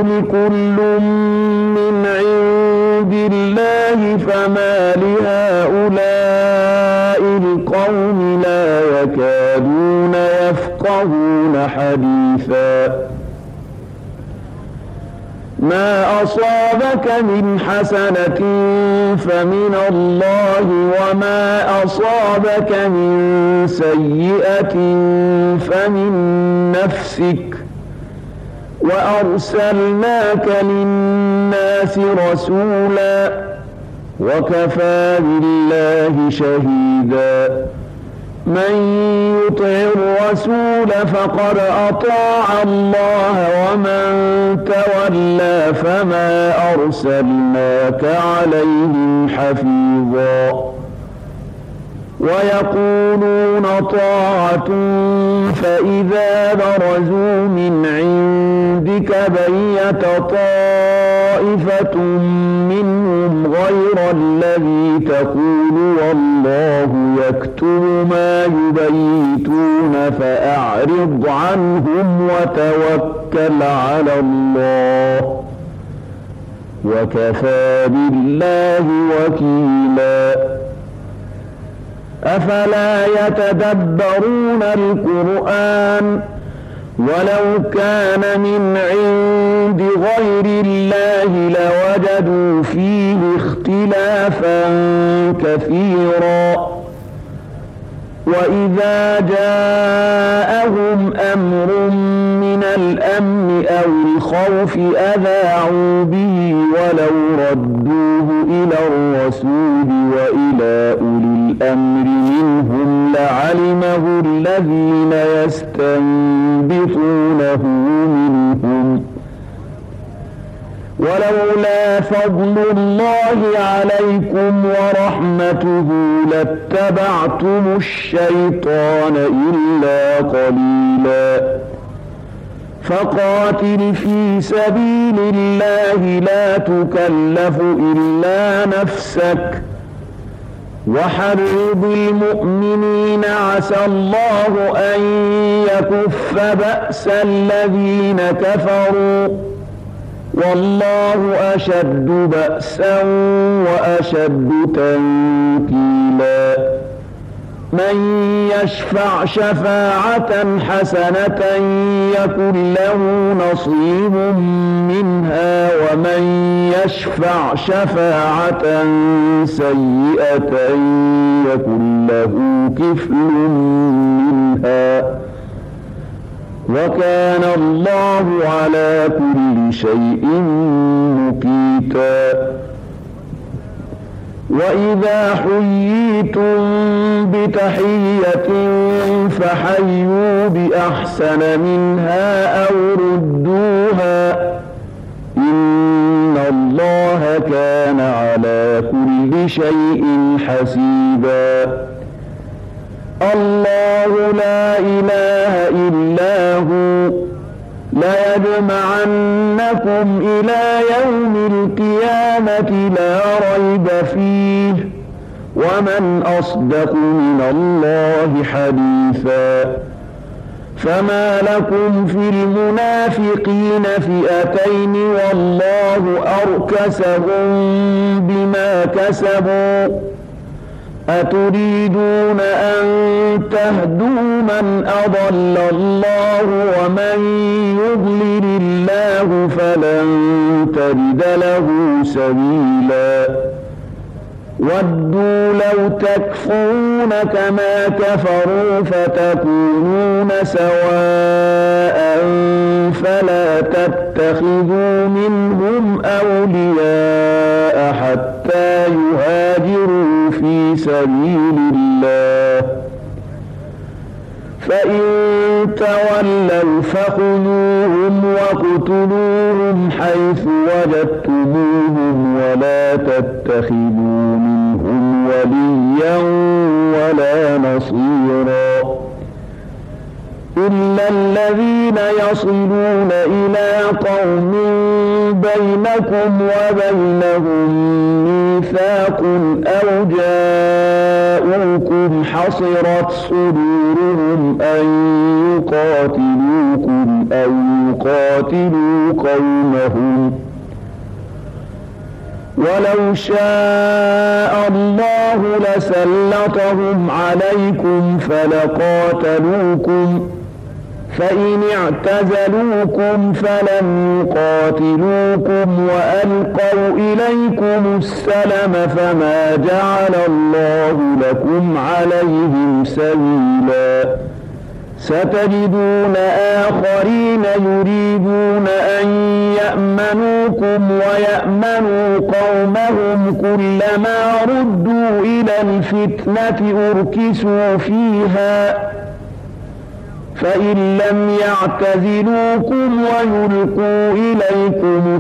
كل من عند الله فما لهؤلاء القوم لا يكادون يفقهون حديثا ما أصابك من حسنة فمن الله وما أصابك من سيئة فمن نفسك وأرسلناك للناس رسولا وكفى بالله شهيدا من يطع الرسول فقد أطاع الله ومن تولى فما أرسلناك عليهم حفيظا ويقولون طاعة فإذا برزوا من عندك بيت طائفة منهم غير الذي تقول والله يكتب ما يبيتون فأعرض عنهم وتوكل على الله وكفى بالله وكيلا أفلا يتدبرون القرآن ولو كان من عند غير الله لوجدوا فيه اختلافا كثيرا وإذا جاءهم أمر من الأمن أو الخوف أذاعوا به ولو ردوه إلى الرسول وإلى أولي الأمر منهم لعلمه الذين يستنبطونه منهم ولولا فضل الله عليكم ورحمته لاتبعتم الشيطان إلا قليلا فقاتل في سبيل الله لا تكلف إلا نفسك وحرض المؤمنين عسى الله أن يكف بأس الذين كفروا والله أشد بأسا وأشد تنكيلا من يشفع شفاعة حسنة يكن له نصيب منها ومن يشفع شفاعة سيئة يكن له كفل منها وكان الله على كل شيء مقيتا وإذا حييتم بتحية فحيوا بأحسن منها أو ردوها إن الله كان على كل شيء حسيبا الله لا إله إلا هو ليجمعنكم إلى يوم القيامة لا ريب فيه ومن أصدق من الله حديثا فما لكم في المنافقين فئتين والله أركسهم بما كسبوا أتريدون أن تهدوا من أضل الله ومن يضلل الله فلن تجد له سبيلا ودوا لو تكفرون كما كفروا فتكونون سواء فلا تتخذوا منهم أولياء حتى يهاجروا في سبيل الله فإن تولوا فخذوهم وَاقْتُلُوهُمْ حَيْثُ وَجَدتُّمُوهُمْ وَلَا تَتَّخِذُوا مِنْهُمْ وَلِيًّا وَلَا نَصِيرًا إِلَّا الَّذِينَ يَصِلُونَ إِلَى قَوْمٍ بَيْنَكُمْ وَبَيْنَهُم مِّيثَاقٌ أَوْ جَاءُوكُمْ حَصِرَتْ صُدُورُهُمْ أَن يُقَاتِلُوكُمْ أَوْ يقاتلوا قومهم ولو شاء الله لسلطهم عليكم فلقاتلوكم فإن اعتزلوكم فلم يقاتلوكم وألقوا إليكم السلم فما جعل الله لكم عليهم سبيلا ستجدون آخرين يريدون أن يأمنوكم ويأمنوا قومهم كلما ردوا إلى الفتنة أركسوا فيها فإن لم يعتزلوكم ويلقوا إليكم